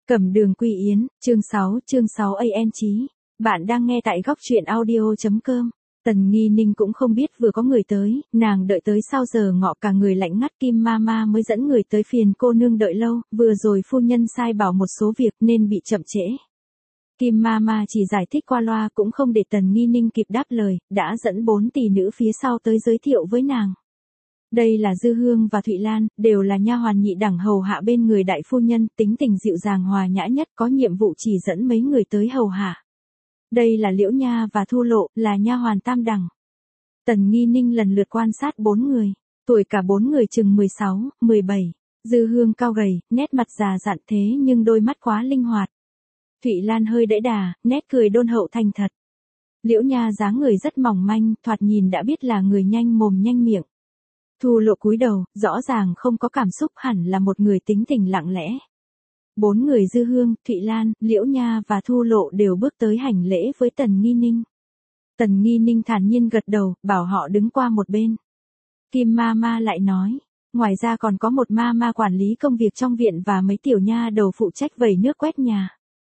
Cẩm Đường Quy Yến, chương 6 AN Chí. Bạn đang nghe tại góc truyện audio.com. Tần Nghi Ninh cũng không biết vừa có người tới, nàng đợi tới sau giờ ngọ cả người lạnh ngắt. Kim Mama mới dẫn người tới, phiền cô nương đợi lâu, vừa rồi phu nhân sai bảo một số việc nên bị chậm trễ. Kim Mama chỉ giải thích qua loa cũng không để Tần Nghi Ninh kịp đáp lời, đã dẫn 4 tỷ nữ phía sau tới giới thiệu với nàng. Đây là Dư Hương và Thụy Lan, đều là nha hoàn nhị đẳng hầu hạ bên người đại phu nhân, tính tình dịu dàng hòa nhã nhất, có nhiệm vụ chỉ dẫn mấy người tới hầu hạ. Đây là Liễu Nha và Thu Lộ, là nha hoàn tam đẳng. Tần Nghi Ninh lần lượt quan sát 4 người, tuổi cả 4 người chừng 16, 17. Dư Hương cao gầy, nét mặt già dặn thế nhưng đôi mắt quá linh hoạt. Thụy Lan hơi đẫy đà, nét cười đôn hậu thành thật. Liễu Nha dáng người rất mỏng manh, thoạt nhìn đã biết là người nhanh mồm nhanh miệng. Thu Lộ cúi đầu, rõ ràng không có cảm xúc, hẳn là một người tính tình lặng lẽ. 4 người Dư Hương, Thụy Lan, Liễu Nha và Thu Lộ đều bước tới hành lễ với Tần Nghi Ninh. Tần Nghi Ninh thản nhiên gật đầu, bảo họ đứng qua một bên. Kim Mama lại nói, ngoài ra còn có một Mama quản lý công việc trong viện và mấy tiểu nha đầu phụ trách vẩy nước quét nhà.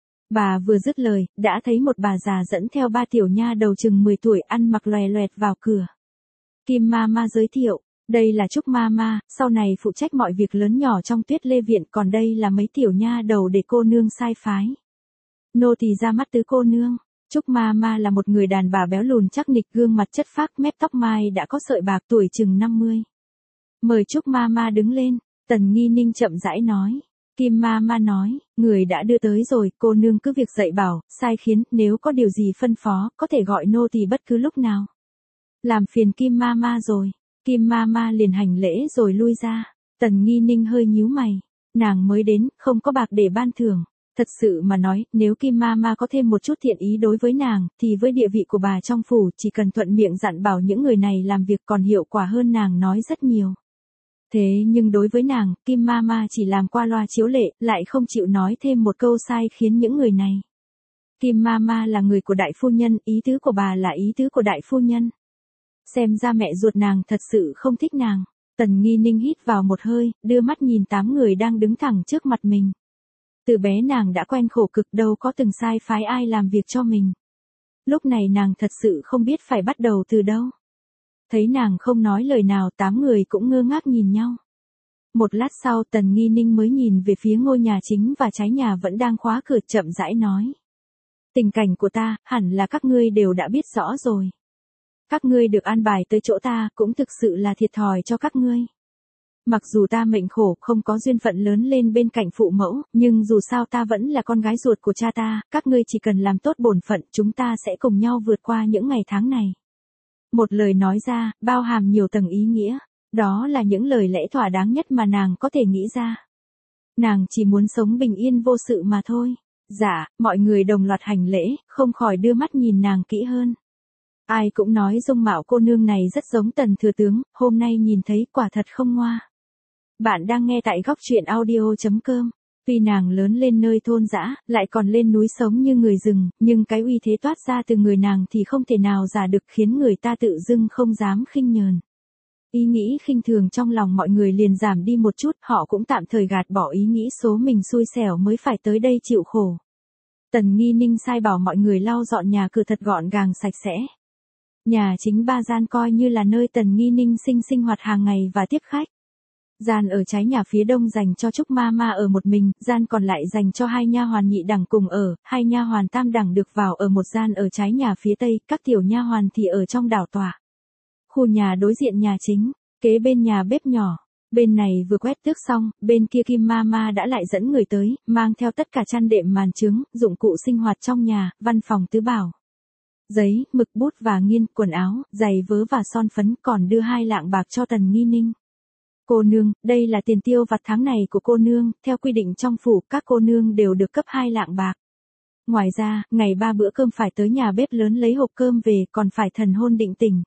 Bà vừa dứt lời, đã thấy một bà già dẫn theo 3 tiểu nha đầu chừng 10 tuổi ăn mặc loè loẹt vào cửa. Kim Mama giới thiệu, đây là Trúc Mama, sau này phụ trách mọi việc lớn nhỏ trong Tuyết Lê viện, còn đây là mấy tiểu nha đầu để cô nương sai phái. Nô tỳ ra mắt tứ cô nương. Trúc Mama là một người đàn bà béo lùn chắc nịch, gương mặt chất phác, mép tóc mai đã có sợi bạc, tuổi chừng 50. Mời Trúc Mama đứng lên, Tần Nghi Ninh chậm rãi nói. Kim Mama nói, người đã đưa tới rồi, cô nương cứ việc dạy bảo, sai khiến, nếu có điều gì phân phó, có thể gọi nô tỳ bất cứ lúc nào. Làm phiền Kim Mama rồi. Kim Mama liền hành lễ rồi lui ra. Tần Nghi Ninh hơi nhíu mày. Nàng mới đến, không có bạc để ban thưởng. Thật sự mà nói, nếu Kim Mama có thêm một chút thiện ý đối với nàng, thì với địa vị của bà trong phủ, chỉ cần thuận miệng dặn bảo những người này làm việc còn hiệu quả hơn nàng nói rất nhiều. Thế nhưng đối với nàng, Kim Mama chỉ làm qua loa chiếu lệ, lại không chịu nói thêm một câu sai khiến những người này. Kim Mama là người của đại phu nhân, ý tứ của bà là ý tứ của đại phu nhân. Xem ra mẹ ruột nàng thật sự không thích nàng. Tần Nghi Ninh hít vào một hơi, đưa mắt nhìn 8 người đang đứng thẳng trước mặt mình. Từ bé nàng đã quen khổ cực, đâu có từng sai phái ai làm việc cho mình. Lúc này nàng thật sự không biết phải bắt đầu từ đâu. Thấy nàng không nói lời nào, 8 người cũng ngơ ngác nhìn nhau. Một lát sau Tần Nghi Ninh mới nhìn về phía ngôi nhà chính và trái nhà vẫn đang khóa cửa, chậm rãi nói. Tình cảnh của ta, hẳn là các ngươi đều đã biết rõ rồi. Các ngươi được an bài tới chỗ ta, cũng thực sự là thiệt thòi cho các ngươi. Mặc dù ta mệnh khổ, không có duyên phận lớn lên bên cạnh phụ mẫu, nhưng dù sao ta vẫn là con gái ruột của cha ta, các ngươi chỉ cần làm tốt bổn phận, chúng ta sẽ cùng nhau vượt qua những ngày tháng này. Một lời nói ra, bao hàm nhiều tầng ý nghĩa, đó là những lời lẽ thỏa đáng nhất mà nàng có thể nghĩ ra. Nàng chỉ muốn sống bình yên vô sự mà thôi. Dạ, mọi người đồng loạt hành lễ, không khỏi đưa mắt nhìn nàng kỹ hơn. Ai cũng nói dung mạo cô nương này rất giống Tần thừa tướng, hôm nay nhìn thấy quả thật không ngoa. Bạn đang nghe tại góc truyện audio.com. Tuy nàng lớn lên nơi thôn dã, lại còn lên núi sống như người rừng, nhưng cái uy thế toát ra từ người nàng thì không thể nào giả được, khiến người ta tự dưng không dám khinh nhờn. Ý nghĩ khinh thường trong lòng mọi người liền giảm đi một chút, họ cũng tạm thời gạt bỏ ý nghĩ số mình xui xẻo mới phải tới đây chịu khổ. Tần Nghi Ninh sai bảo mọi người lau dọn nhà cửa thật gọn gàng sạch sẽ. Nhà chính 3 gian coi như là nơi Tần Nghi Ninh sinh hoạt hàng ngày và tiếp khách. Gian ở trái nhà phía đông dành cho Trúc Mama ở một mình, gian còn lại dành cho 2 nha hoàn nhị đẳng cùng ở, 2 nha hoàn tam đẳng được vào ở một gian ở trái nhà phía tây, các tiểu nha hoàn thì ở trong đảo tọa. Khu nhà đối diện nhà chính, kế bên nhà bếp nhỏ. Bên này vừa quét tước xong, bên kia Kim Mama đã lại dẫn người tới, mang theo tất cả chăn đệm màn trứng, dụng cụ sinh hoạt trong nhà, văn phòng tứ bảo. Giấy, mực bút và nghiên, quần áo, giày vớ và son phấn, còn đưa 2 lạng bạc cho Tần Nghi Ninh. Cô nương, đây là tiền tiêu vặt tháng này của cô nương, theo quy định trong phủ, các cô nương đều được cấp 2 lạng bạc. Ngoài ra, ngày 3 bữa cơm phải tới nhà bếp lớn lấy hộp cơm về, còn phải thần hôn định tình.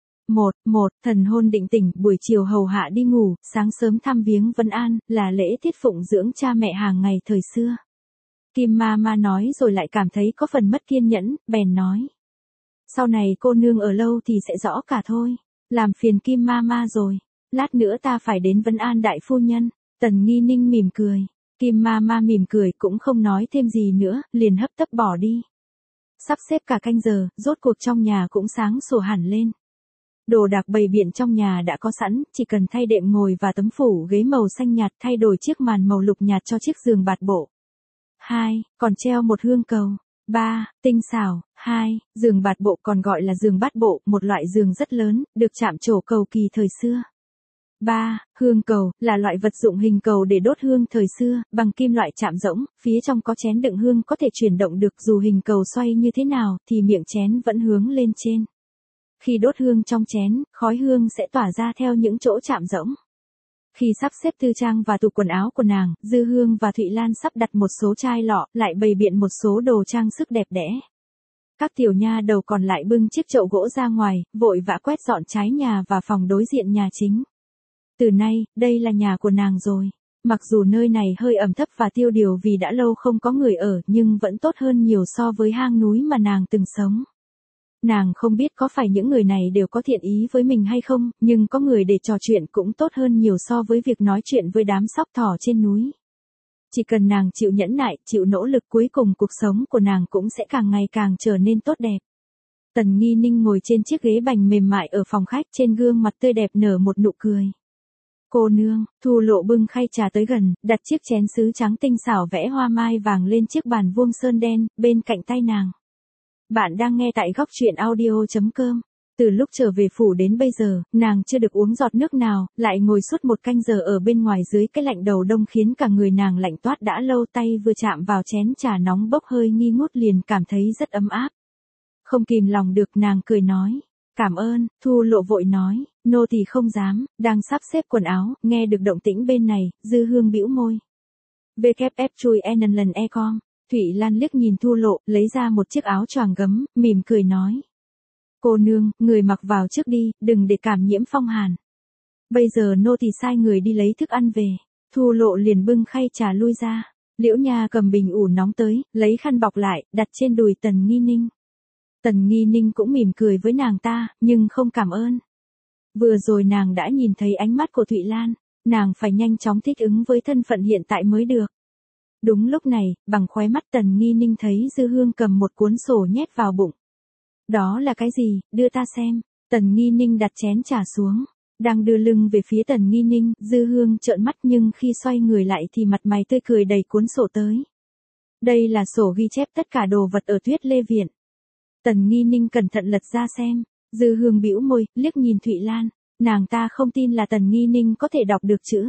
Thần hôn định tình, buổi chiều hầu hạ đi ngủ, sáng sớm thăm viếng vân an, là lễ tiết phụng dưỡng cha mẹ hàng ngày thời xưa. Kim Mama nói rồi lại cảm thấy có phần mất kiên nhẫn, bèn nói. Sau này cô nương ở lâu thì sẽ rõ cả thôi. Làm phiền Kim Mama rồi. Lát nữa ta phải đến vấn an đại phu nhân. Tần Nghi Ninh mỉm cười. Kim Mama mỉm cười cũng không nói thêm gì nữa, liền hấp tấp bỏ đi. Sắp xếp cả canh giờ, rốt cuộc trong nhà cũng sáng sủa hẳn lên. Đồ đạc bày biện trong nhà đã có sẵn, chỉ cần thay đệm ngồi và tấm phủ ghế màu xanh nhạt, thay đổi chiếc màn màu lục nhạt cho chiếc giường bạt bộ. 2. Còn treo một hương cầu. 3. Tinh xảo. 2. Giường bạt bộ còn gọi là giường bát bộ, một loại giường rất lớn, được chạm trổ cầu kỳ thời xưa. 3. Hương cầu, là loại vật dụng hình cầu để đốt hương thời xưa, bằng kim loại chạm rỗng, phía trong có chén đựng hương có thể chuyển động được, dù hình cầu xoay như thế nào, thì miệng chén vẫn hướng lên trên. Khi đốt hương trong chén, khói hương sẽ tỏa ra theo những chỗ chạm rỗng. Khi sắp xếp tư trang và tủ quần áo của nàng, Dư Hương và Thụy Lan sắp đặt một số chai lọ, lại bày biện một số đồ trang sức đẹp đẽ. Các tiểu nha đầu còn lại bưng chiếc chậu gỗ ra ngoài, vội vã quét dọn trái nhà và phòng đối diện nhà chính. Từ nay, đây là nhà của nàng rồi. Mặc dù nơi này hơi ẩm thấp và tiêu điều vì đã lâu không có người ở, nhưng vẫn tốt hơn nhiều so với hang núi mà nàng từng sống. Nàng không biết có phải những người này đều có thiện ý với mình hay không, nhưng có người để trò chuyện cũng tốt hơn nhiều so với việc nói chuyện với đám sóc thỏ trên núi. Chỉ cần nàng chịu nhẫn nại, chịu nỗ lực, cuối cùng cuộc sống của nàng cũng sẽ càng ngày càng trở nên tốt đẹp. Tần Nghi Ninh ngồi trên chiếc ghế bành mềm mại ở phòng khách, trên gương mặt tươi đẹp nở một nụ cười. Cô nương. Thu Lộ bưng khay trà tới gần, đặt chiếc chén sứ trắng tinh xảo vẽ hoa mai vàng lên chiếc bàn vuông sơn đen, bên cạnh tay nàng. Bạn đang nghe tại góc truyện audio.com. Từ lúc trở về phủ đến bây giờ, nàng chưa được uống giọt nước nào, lại ngồi suốt một canh giờ ở bên ngoài dưới cái lạnh đầu đông khiến cả người nàng lạnh toát, đã lâu tay vừa chạm vào chén trà nóng bốc hơi nghi ngút liền cảm thấy rất ấm áp. Không kìm lòng được, nàng cười nói. Cảm ơn. Thu Lộ vội nói, nô tỳ không dám, đang sắp xếp quần áo, nghe được động tĩnh bên này, Dư Hương bĩu môi. WF chui lần e-com. Thụy Lan liếc nhìn Thu Lộ, lấy ra một chiếc áo choàng gấm, mỉm cười nói. Cô nương, người mặc vào trước đi, đừng để cảm nhiễm phong hàn. Bây giờ nô tỳ sai người đi lấy thức ăn về. Thu Lộ liền bưng khay trà lui ra. Liễu Nha cầm bình ủ nóng tới, lấy khăn bọc lại, đặt trên đùi Tần Nghi Ninh. Tần Nghi Ninh cũng mỉm cười với nàng ta, nhưng không cảm ơn. Vừa rồi nàng đã nhìn thấy ánh mắt của Thụy Lan, nàng phải nhanh chóng thích ứng với thân phận hiện tại mới được. Đúng lúc này, bằng khóe mắt Tần Nghi Ninh thấy Dư Hương cầm một cuốn sổ nhét vào bụng. Đó là cái gì, đưa ta xem. Tần Nghi Ninh đặt chén trà xuống, đang đưa lưng về phía Tần Nghi Ninh, Dư Hương trợn mắt nhưng khi xoay người lại thì mặt mày tươi cười đẩy cuốn sổ tới. Đây là sổ ghi chép tất cả đồ vật ở Tuyết Lê Viện. Tần Nghi Ninh cẩn thận lật ra xem, Dư Hương bĩu môi, liếc nhìn Thụy Lan, nàng ta không tin là Tần Nghi Ninh có thể đọc được chữ.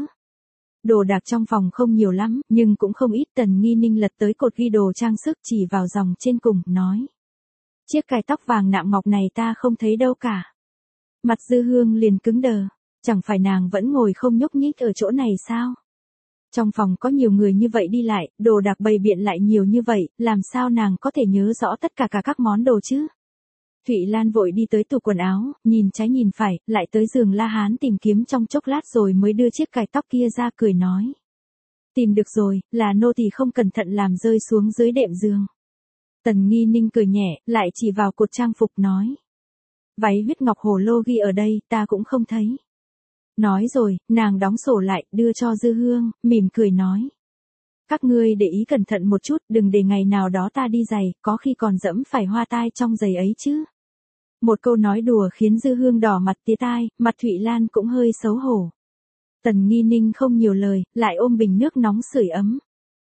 Đồ đạc trong phòng không nhiều lắm, nhưng cũng không ít. Tần Nghi Ninh lật tới cột ghi đồ trang sức, chỉ vào dòng trên cùng, nói. Chiếc cài tóc vàng nạm ngọc này ta không thấy đâu cả. Mặt Dư Hương liền cứng đờ, chẳng phải nàng vẫn ngồi không nhúc nhích ở chỗ này sao? Trong phòng có nhiều người như vậy đi lại, đồ đạc bày biện lại nhiều như vậy, làm sao nàng có thể nhớ rõ tất cả các món đồ chứ? Thụy Lan vội đi tới tủ quần áo, nhìn trái nhìn phải, lại tới giường La Hán tìm kiếm trong chốc lát rồi mới đưa chiếc cài tóc kia ra, cười nói. Tìm được rồi, là nô tỳ không cẩn thận làm rơi xuống dưới đệm giường. Tần Nghi Ninh cười nhẹ, lại chỉ vào cột trang phục nói. Váy huyết ngọc hồ lô ghi ở đây, ta cũng không thấy. Nói rồi, nàng đóng sổ lại, đưa cho Dư Hương, mỉm cười nói. Các ngươi để ý cẩn thận một chút, đừng để ngày nào đó ta đi giày, có khi còn dẫm phải hoa tai trong giày ấy chứ. Một câu nói đùa khiến Dư Hương đỏ mặt tía tai, mặt Thụy Lan cũng hơi xấu hổ. Tần Nghi Ninh không nhiều lời, lại ôm bình nước nóng sưởi ấm.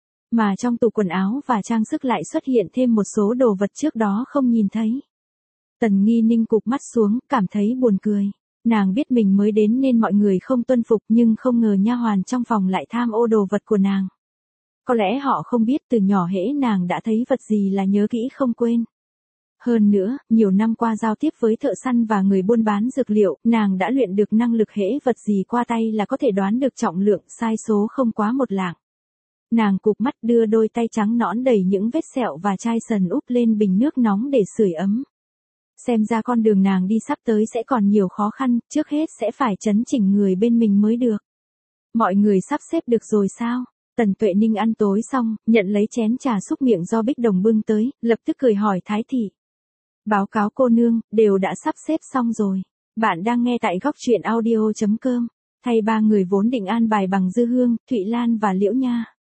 Mà trong tủ quần áo và trang sức lại xuất hiện thêm một số đồ vật trước đó không nhìn thấy. Tần Nghi Ninh cụp mắt xuống, cảm thấy buồn cười. Nàng biết mình mới đến nên mọi người không tuân phục, nhưng không ngờ nha hoàn trong phòng lại tham ô đồ vật của nàng. Có lẽ họ không biết từ nhỏ hễ nàng đã thấy vật gì là nhớ kỹ không quên. Hơn nữa, nhiều năm qua giao tiếp với thợ săn và người buôn bán dược liệu, nàng đã luyện được năng lực hễ vật gì qua tay là có thể đoán được trọng lượng, sai số không quá một lạng. Nàng cụp mắt đưa đôi tay trắng nõn đầy những vết sẹo và chai sần úp lên bình nước nóng để sưởi ấm. Xem ra con đường nàng đi sắp tới sẽ còn nhiều khó khăn, trước hết sẽ phải chấn chỉnh người bên mình mới được. Mọi người sắp xếp được rồi sao? Tần Tuệ Ninh ăn tối xong, nhận lấy chén trà xúc miệng do Bích Đồng bưng tới, lập tức cười hỏi Thái thị. Báo cáo cô nương, đều đã sắp xếp xong rồi. Bạn đang nghe tại góc truyện audio.com. Thay ba người vốn định an bài bằng Dư Hương, Thụy Lan và Liễu Nha.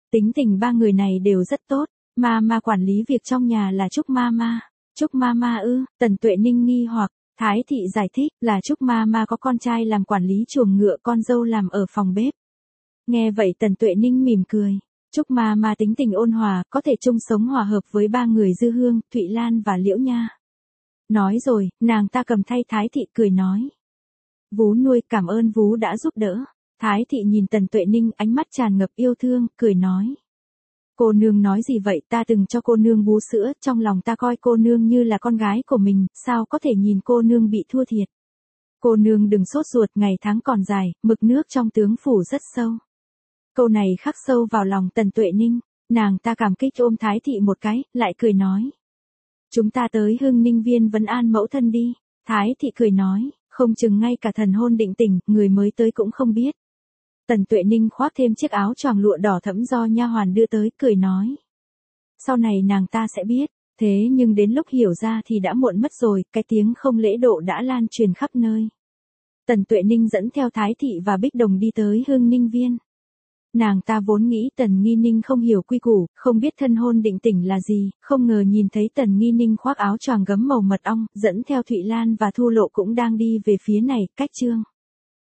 Tính tình ba người này đều rất tốt, Mama quản lý việc trong nhà là Trúc Mama. Trúc Mama ư? Tần Tuệ Ninh nghi hoặc, Thái thị giải thích là Trúc Mama có con trai làm quản lý chuồng ngựa, con dâu làm ở phòng bếp. Nghe vậy Tần Tuệ Ninh mỉm cười. Trúc Mama tính tình ôn hòa, có thể chung sống hòa hợp với ba người Dư Hương, Thụy Lan và Liễu Nha. Nói rồi, nàng ta cầm thay Thái thị cười nói. Vú nuôi, cảm ơn vú đã giúp đỡ. Thái thị nhìn Tần Tuệ Ninh, ánh mắt tràn ngập yêu thương, cười nói. Cô nương nói gì vậy, ta từng cho cô nương bú sữa, trong lòng ta coi cô nương như là con gái của mình, sao có thể nhìn cô nương bị thua thiệt. Cô nương đừng sốt ruột, ngày tháng còn dài, mực nước trong tướng phủ rất sâu. Câu này khắc sâu vào lòng Tần Tuệ Ninh, nàng ta cảm kích ôm Thái thị một cái, lại cười nói. Chúng ta tới Hưng Ninh Viên vấn an mẫu thân đi. Thái thị cười nói, không chừng ngay cả thần hôn định tình, người mới tới cũng không biết. Tần Tuệ Ninh khoác thêm chiếc áo choàng lụa đỏ thẫm do nha hoàn đưa tới, cười nói. Sau này nàng ta sẽ biết, thế nhưng đến lúc hiểu ra thì đã muộn mất rồi, cái tiếng không lễ độ đã lan truyền khắp nơi. Tần Tuệ Ninh dẫn theo Thái thị và Bích Đồng đi tới Hưng Ninh Viên. Nàng ta vốn nghĩ Tần Nghi Ninh không hiểu quy củ, không biết thân hôn định tình là gì, không ngờ nhìn thấy Tần Nghi Ninh khoác áo choàng gấm màu mật ong, dẫn theo Thụy Lan và Thu Lộ cũng đang đi về phía này, cách Trương